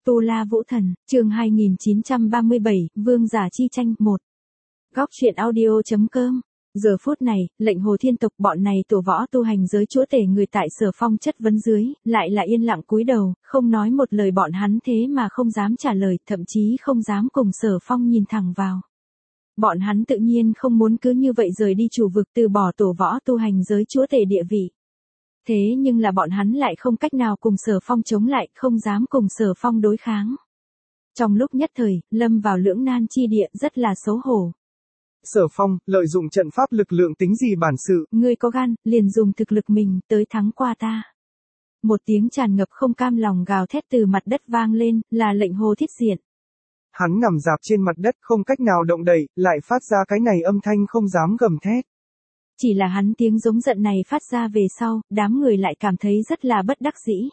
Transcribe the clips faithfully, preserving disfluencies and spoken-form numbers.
Tu La Vũ Thần, chương hai nghìn chín trăm ba mươi bảy, Vương giả chi tranh một. Góc truyện audio chấm com. Giờ phút này, lệnh Hồ Thiên tộc bọn này tổ võ tu hành giới chúa tể người tại Sở Phong chất vấn dưới, lại là yên lặng cúi đầu, không nói một lời. Bọn hắn thế mà không dám trả lời, thậm chí không dám cùng Sở Phong nhìn thẳng vào. Bọn hắn tự nhiên không muốn cứ như vậy rời đi chủ vực, từ bỏ tổ võ tu hành giới chúa tể địa vị. Thế nhưng là bọn hắn lại không cách nào cùng Sở Phong chống lại, không dám cùng Sở Phong đối kháng. Trong lúc nhất thời, lâm vào lưỡng nan chi địa, rất là xấu hổ. Sở Phong, lợi dụng trận pháp lực lượng tính gì bản sự? Ngươi có gan, liền dùng thực lực mình, tới thắng qua ta. Một tiếng tràn ngập không cam lòng gào thét từ mặt đất vang lên, là lệnh Hồ Thiết Diện. Hắn nằm rạp trên mặt đất không cách nào động đậy, lại phát ra cái này âm thanh không dám gầm thét. Chỉ là hắn tiếng giống giận này phát ra về sau, đám người lại cảm thấy rất là bất đắc dĩ.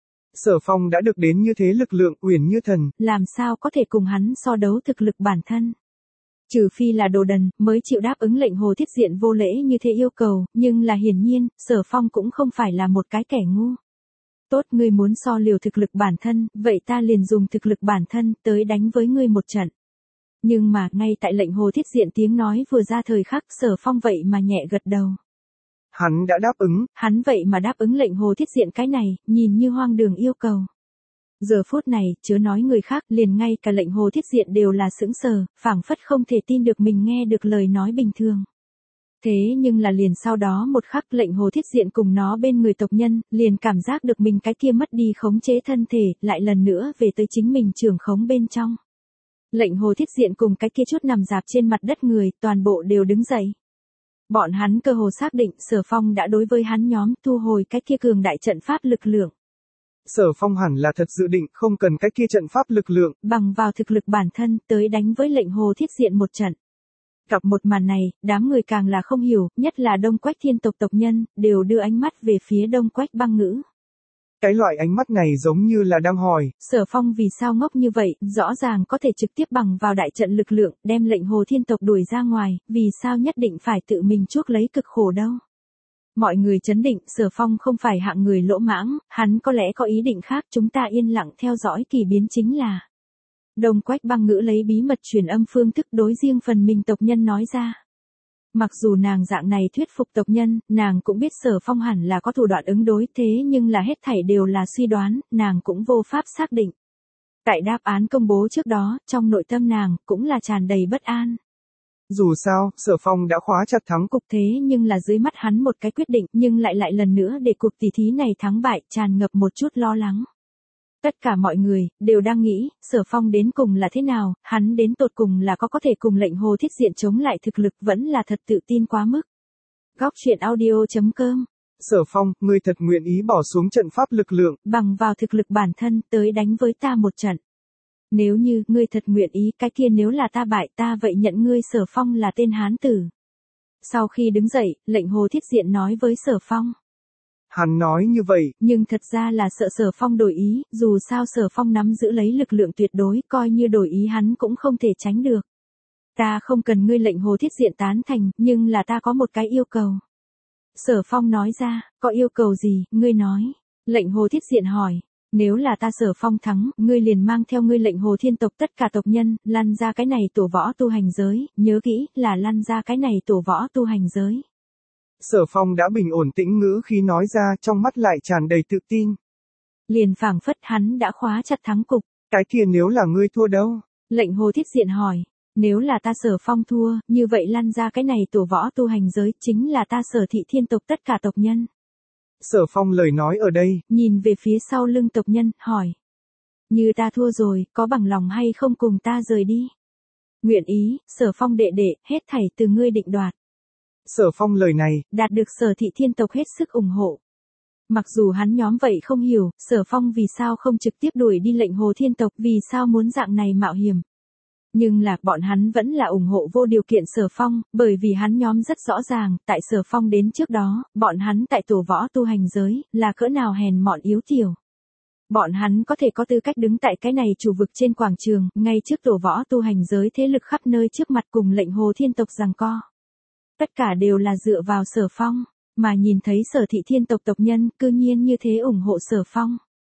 Sở Phong đã được đến như thế lực lượng uyển như thần, làm sao có thể cùng hắn so đấu thực lực bản thân. Trừ phi là đồ đần, mới chịu đáp ứng lệnh Hồ Thiết Diện vô lễ như thế yêu cầu, nhưng là hiển nhiên, Sở Phong cũng không phải là một cái kẻ ngu. Tốt, ngươi muốn so liều thực lực bản thân, vậy ta liền dùng thực lực bản thân, tới đánh với ngươi một trận. Nhưng mà, ngay tại lệnh Hồ Thiết Diện tiếng nói vừa ra thời khắc, Sở Phong vậy mà nhẹ gật đầu. Hắn đã đáp ứng. Hắn vậy mà đáp ứng lệnh Hồ Thiết Diện cái này, nhìn như hoang đường yêu cầu. Giờ phút này, chớ nói người khác, liền ngay cả lệnh Hồ Thiết Diện đều là sững sờ, phảng phất không thể tin được mình nghe được lời nói bình thường. Thế nhưng là liền sau đó một khắc, lệnh Hồ Thiết Diện cùng nó bên người tộc nhân, liền cảm giác được mình cái kia mất đi khống chế thân thể, lại lần nữa về tới chính mình trưởng khống bên trong. Lệnh Hồ Thiết Diện cùng cái kia chút nằm rạp trên mặt đất người, toàn bộ đều đứng dậy. Bọn hắn cơ hồ xác định Sở Phong đã đối với hắn nhóm thu hồi cái kia cường đại trận pháp lực lượng. Sở Phong hẳn là thật dự định không cần cái kia trận pháp lực lượng, bằng vào thực lực bản thân tới đánh với lệnh Hồ Thiết Diện một trận. Gặp một màn này, đám người càng là không hiểu, nhất là Đông Quách Thiên tộc tộc nhân, đều đưa ánh mắt về phía Đông Quách Băng Ngữ. Cái loại ánh mắt này giống như là đang hỏi, Sở Phong vì sao ngốc như vậy, rõ ràng có thể trực tiếp bằng vào đại trận lực lượng, đem lệnh Hồ Thiên tộc đuổi ra ngoài, vì sao nhất định phải tự mình chuốc lấy cực khổ đâu. Mọi người chấn định, Sở Phong không phải hạng người lỗ mãng, hắn có lẽ có ý định khác, chúng ta yên lặng theo dõi kỳ biến chính là. Đông Quách Băng Ngữ lấy bí mật truyền âm phương thức đối riêng phần mình tộc nhân nói ra. Mặc dù nàng dạng này thuyết phục tộc nhân, nàng cũng biết Sở Phong hẳn là có thủ đoạn ứng đối, thế nhưng là hết thảy đều là suy đoán, nàng cũng vô pháp xác định. Tại đáp án công bố trước đó, trong nội tâm nàng, cũng là tràn đầy bất an. Dù sao, Sở Phong đã khóa chặt thắng cục, thế nhưng là dưới mắt hắn một cái quyết định, nhưng lại lại lần nữa để cuộc tỷ thí này thắng bại, tràn ngập một chút lo lắng. Tất cả mọi người, đều đang nghĩ, Sở Phong đến cùng là thế nào, hắn đến tột cùng là có có thể cùng lệnh Hồ Thiết Diện chống lại thực lực, vẫn là thật tự tin quá mức. Góc truyện audio chấm com. Sở Phong, ngươi thật nguyện ý bỏ xuống trận pháp lực lượng, bằng vào thực lực bản thân, tới đánh với ta một trận. Nếu như, ngươi thật nguyện ý, cái kia nếu là ta bại, ta vậy nhận ngươi Sở Phong là tên hán tử. Sau khi đứng dậy, lệnh Hồ Thiết Diện nói với Sở Phong. Hắn nói như vậy, nhưng thật ra là sợ Sở Phong đổi ý, dù sao Sở Phong nắm giữ lấy lực lượng tuyệt đối, coi như đổi ý hắn cũng không thể tránh được. Ta không cần ngươi lệnh Hồ Thiết Diện tán thành, nhưng là ta có một cái yêu cầu. Sở Phong nói ra, có yêu cầu gì, ngươi nói. Lệnh Hồ Thiết Diện hỏi, nếu là ta Sở Phong thắng, ngươi liền mang theo ngươi lệnh Hồ Thiên tộc tất cả tộc nhân, lăn ra cái này tổ võ tu hành giới, nhớ kỹ, là lăn ra cái này tổ võ tu hành giới. Sở Phong đã bình ổn tĩnh ngữ khi nói ra, trong mắt lại tràn đầy tự tin. Liền phảng phất hắn đã khóa chặt thắng cục. Cái kia nếu là ngươi thua đâu? Lệnh Hồ Thiết Diện hỏi, nếu là ta Sở Phong thua, như vậy lăn ra cái này tổ võ tu hành giới, chính là ta Sở Thị Thiên tộc tất cả tộc nhân. Sở Phong lời nói ở đây, nhìn về phía sau lưng tộc nhân, hỏi. Như ta thua rồi, có bằng lòng hay không cùng ta rời đi? Nguyện ý, Sở Phong đệ đệ, hết thảy từ ngươi định đoạt. Sở Phong lời này, đạt được Sở Thị Thiên tộc hết sức ủng hộ. Mặc dù hắn nhóm vậy không hiểu, Sở Phong vì sao không trực tiếp đuổi đi lệnh Hồ Thiên tộc, vì sao muốn dạng này mạo hiểm. Nhưng là, bọn hắn vẫn là ủng hộ vô điều kiện Sở Phong, bởi vì hắn nhóm rất rõ ràng, tại Sở Phong đến trước đó, bọn hắn tại tổ võ tu hành giới, là cỡ nào hèn mọn yếu tiểu. Bọn hắn có thể có tư cách đứng tại cái này chủ vực trên quảng trường, ngay trước tổ võ tu hành giới thế lực khắp nơi trước mặt cùng lệnh Hồ Thiên tộc giằng co. Tất cả đều là dựa vào Sở Phong, mà nhìn thấy Sở Thị Thiên tộc tộc nhân, cư nhiên như thế ủng hộ Sở Phong.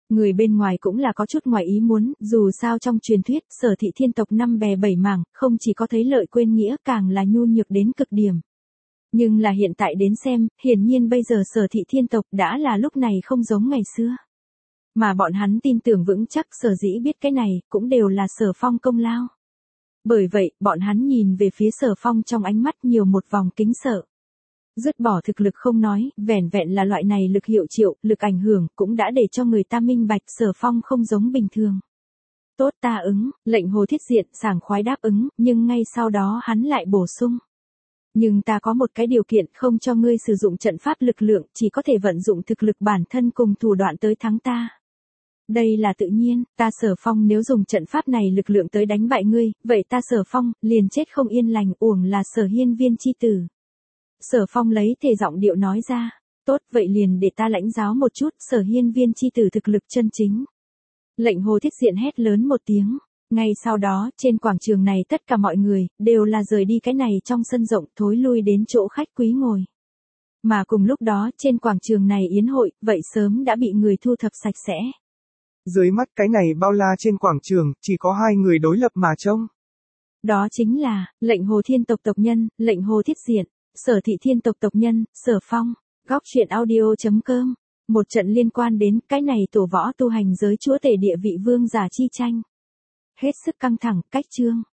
Người bên ngoài cũng là có chút ngoài ý muốn, dù sao trong truyền thuyết, Sở Thị thiên tộc năm bè bảy mảng, không chỉ có thấy lợi quên nghĩa càng là nhu nhược đến cực điểm. Nhưng là hiện tại đến xem, hiển nhiên bây giờ Sở Thị thiên tộc đã là lúc này không giống ngày xưa. Mà bọn hắn tin tưởng vững chắc Sở Dĩ biết cái này, cũng đều là Sở Phong công lao. Bởi vậy, bọn hắn nhìn về phía Sở Phong trong ánh mắt nhiều một vòng kính sợ. Dứt bỏ thực lực không nói, vẻn vẹn là loại này lực hiệu triệu, lực ảnh hưởng, cũng đã để cho người ta minh bạch Sở Phong không giống bình thường. Tốt ta ứng, lệnh Hồ Thiết Diện sảng khoái đáp ứng, nhưng ngay sau đó hắn lại bổ sung. Nhưng ta có một cái điều kiện không cho ngươi sử dụng trận pháp lực lượng, chỉ có thể vận dụng thực lực bản thân cùng thủ đoạn tới thắng ta. Đây là tự nhiên, ta Sở Phong nếu dùng trận pháp này lực lượng tới đánh bại ngươi, vậy ta Sở Phong, liền chết không yên lành, uổng là Sở Hiên Viên chi tử. Sở Phong lấy thể giọng điệu nói ra, tốt vậy liền để ta lãnh giáo một chút Sở Hiên Viên chi tử thực lực chân chính. Lệnh Hồ Thiết Diện hét lớn một tiếng, ngay sau đó, trên quảng trường này tất cả mọi người, đều là rời đi cái này trong sân rộng thối lui đến chỗ khách quý ngồi. Mà cùng lúc đó, trên quảng trường này yến hội, vậy sớm đã bị người thu thập sạch sẽ. Dưới mắt cái này bao la trên quảng trường, chỉ có hai người đối lập mà trông. Đó chính là, lệnh Hồ Thiên tộc tộc nhân, lệnh Hồ Thiết Diện, Sở Thị thiên tộc tộc nhân, Sở Phong, góc truyện audio chấm com. Một trận liên quan đến cái này tổ võ tu hành giới chúa tể địa vị vương giả chi tranh. Hết sức căng thẳng, cách chương.